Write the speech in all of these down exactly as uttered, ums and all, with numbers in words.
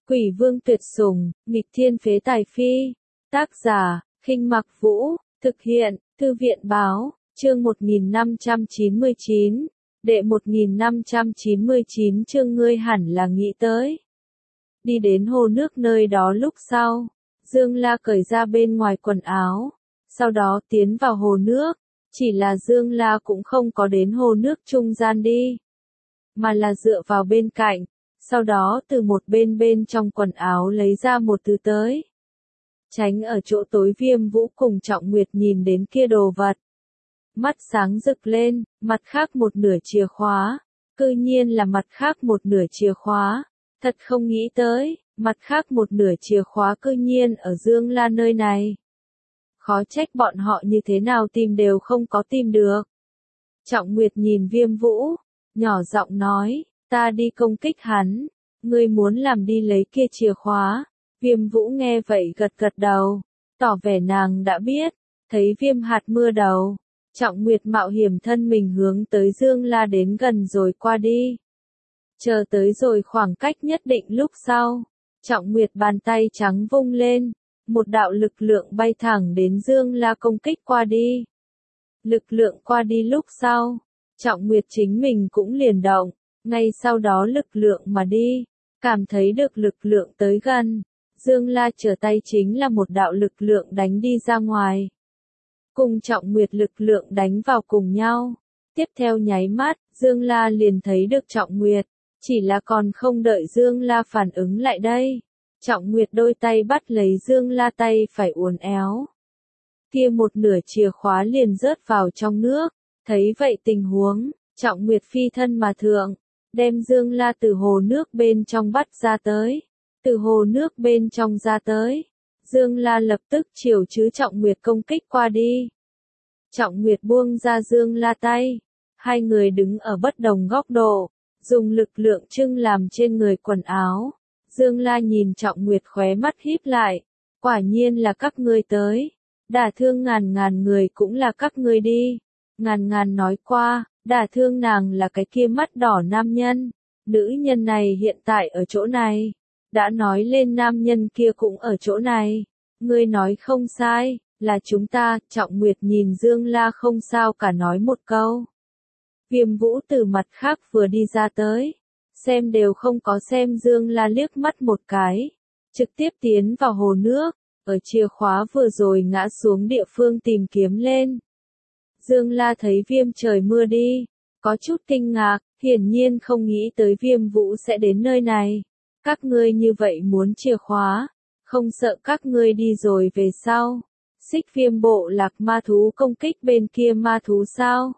Quỷ vương tuyệt sủng, nghịch thiên phế tài phi. Tác giả, Khinh Mặc Vũ, thực hiện, Thư viện báo, chương một nghìn năm trăm chín mươi chín, đệ một nghìn năm trăm chín mươi chín chương ngươi hẳn là nghĩ tới. Đi đến hồ nước nơi đó lúc sau, Dương La cởi ra bên ngoài quần áo, sau đó tiến vào hồ nước, chỉ là Dương La cũng không có đến hồ nước trung gian đi, mà là dựa vào bên cạnh, sau đó từ một bên bên trong quần áo lấy ra một thứ tới. Tránh ở chỗ tối Viêm Vũ cùng Trọng Nguyệt nhìn đến kia đồ vật. Mắt sáng rực lên, mặt khác một nửa chìa khóa, cư nhiên là mặt khác một nửa chìa khóa, thật không nghĩ tới, mặt khác một nửa chìa khóa cư nhiên ở Dương La nơi này. Khó trách bọn họ như thế nào tìm đều không có tìm được. Trọng Nguyệt nhìn Viêm Vũ, nhỏ giọng nói, ta đi công kích hắn, ngươi muốn làm đi lấy kia chìa khóa. Viêm Vũ nghe vậy gật gật đầu, tỏ vẻ nàng đã biết, thấy Viêm hạt mưa đầu. Trọng Nguyệt mạo hiểm thân mình hướng tới Dương La đến gần rồi qua đi. Chờ tới rồi khoảng cách nhất định lúc sau, Trọng Nguyệt bàn tay trắng vung lên, một đạo lực lượng bay thẳng đến Dương La công kích qua đi. Lực lượng qua đi lúc sau, Trọng Nguyệt chính mình cũng liền động, ngay sau đó lực lượng mà đi, cảm thấy được lực lượng tới gần, Dương La trở tay chính là một đạo lực lượng đánh đi ra ngoài. Cùng Trọng Nguyệt lực lượng đánh vào cùng nhau. Tiếp theo nháy mắt, Dương La liền thấy được Trọng Nguyệt, chỉ là còn không đợi Dương La phản ứng lại đây. Trọng Nguyệt đôi tay bắt lấy Dương La tay phải uốn éo. Kia một nửa chìa khóa liền rớt vào trong nước, thấy vậy tình huống, Trọng Nguyệt phi thân mà thượng, đem Dương La từ hồ nước bên trong bắt ra tới, từ hồ nước bên trong ra tới. Dương La lập tức chiều chứ Trọng Nguyệt công kích qua đi. Trọng Nguyệt buông ra Dương La tay, hai người đứng ở bất đồng góc độ, dùng lực lượng trưng làm trên người quần áo. Dương La nhìn Trọng Nguyệt khóe mắt híp lại, quả nhiên là các ngươi tới, đả thương ngàn ngàn người cũng là các ngươi đi. Ngàn ngàn nói qua, đả thương nàng là cái kia mắt đỏ nam nhân, nữ nhân này hiện tại ở chỗ này. Đã nói lên nam nhân kia cũng ở chỗ này, ngươi nói không sai, là chúng ta. Trọng Nguyệt nhìn Dương La không sao cả nói một câu. Viêm Vũ từ mặt khác vừa đi ra tới, xem đều không có xem Dương La liếc mắt một cái, trực tiếp tiến vào hồ nước, ở chìa khóa vừa rồi ngã xuống địa phương tìm kiếm lên. Dương La thấy Viêm trời mưa đi, có chút kinh ngạc, hiển nhiên không nghĩ tới Viêm Vũ sẽ đến nơi này. Các ngươi như vậy muốn chìa khóa, không sợ các ngươi đi rồi về sau, Xích Viêm bộ lạc ma thú công kích bên kia ma thú sao?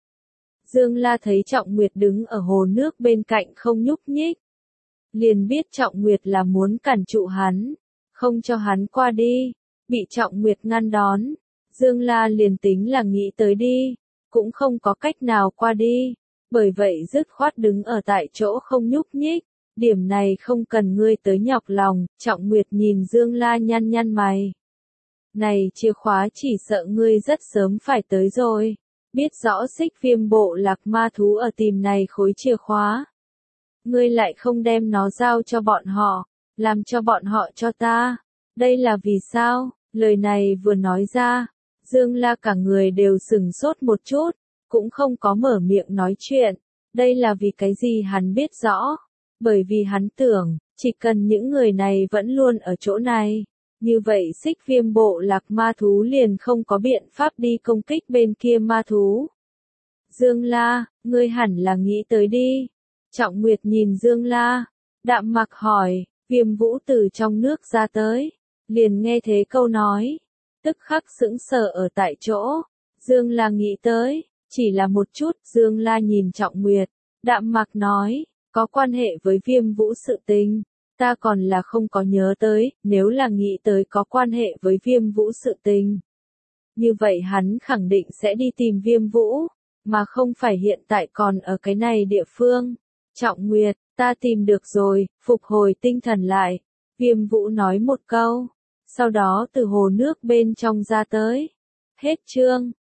Dương La thấy Trọng Nguyệt đứng ở hồ nước bên cạnh không nhúc nhích, liền biết Trọng Nguyệt là muốn cản trụ hắn, không cho hắn qua đi, bị Trọng Nguyệt ngăn đón. Dương La liền tính là nghĩ tới đi, cũng không có cách nào qua đi, bởi vậy dứt khoát đứng ở tại chỗ không nhúc nhích. Điểm này không cần ngươi tới nhọc lòng. Trọng Nguyệt nhìn Dương La nhăn nhăn mày. Này chìa khóa chỉ sợ ngươi rất sớm phải tới rồi. Biết rõ Xích Viêm bộ lạc ma thú ở tìm này khối chìa khóa. Ngươi lại không đem nó giao cho bọn họ, làm cho bọn họ cho ta. Đây là vì sao? Lời này vừa nói ra, Dương La cả người đều sừng sốt một chút, cũng không có mở miệng nói chuyện. Đây là vì cái gì hắn biết rõ. Bởi vì hắn tưởng, chỉ cần những người này vẫn luôn ở chỗ này, như vậy Xích Viêm bộ lạc ma thú liền không có biện pháp đi công kích bên kia ma thú. Dương La, ngươi hẳn là nghĩ tới đi. Trọng Nguyệt nhìn Dương La, đạm mặc hỏi. Viêm Vũ từ trong nước ra tới, liền nghe thế câu nói, tức khắc sững sờ ở tại chỗ. Dương La nghĩ tới, chỉ là một chút. Dương La nhìn Trọng Nguyệt, đạm mặc nói, có quan hệ với Viêm Vũ sự tình, ta còn là không có nhớ tới. Nếu là nghĩ tới có quan hệ với Viêm Vũ sự tình, như vậy hắn khẳng định sẽ đi tìm Viêm Vũ, mà không phải hiện tại còn ở cái này địa phương. Trọng Nguyệt, ta tìm được rồi. Phục hồi tinh thần lại, Viêm Vũ nói một câu, sau đó từ hồ nước bên trong ra tới. Hết chương.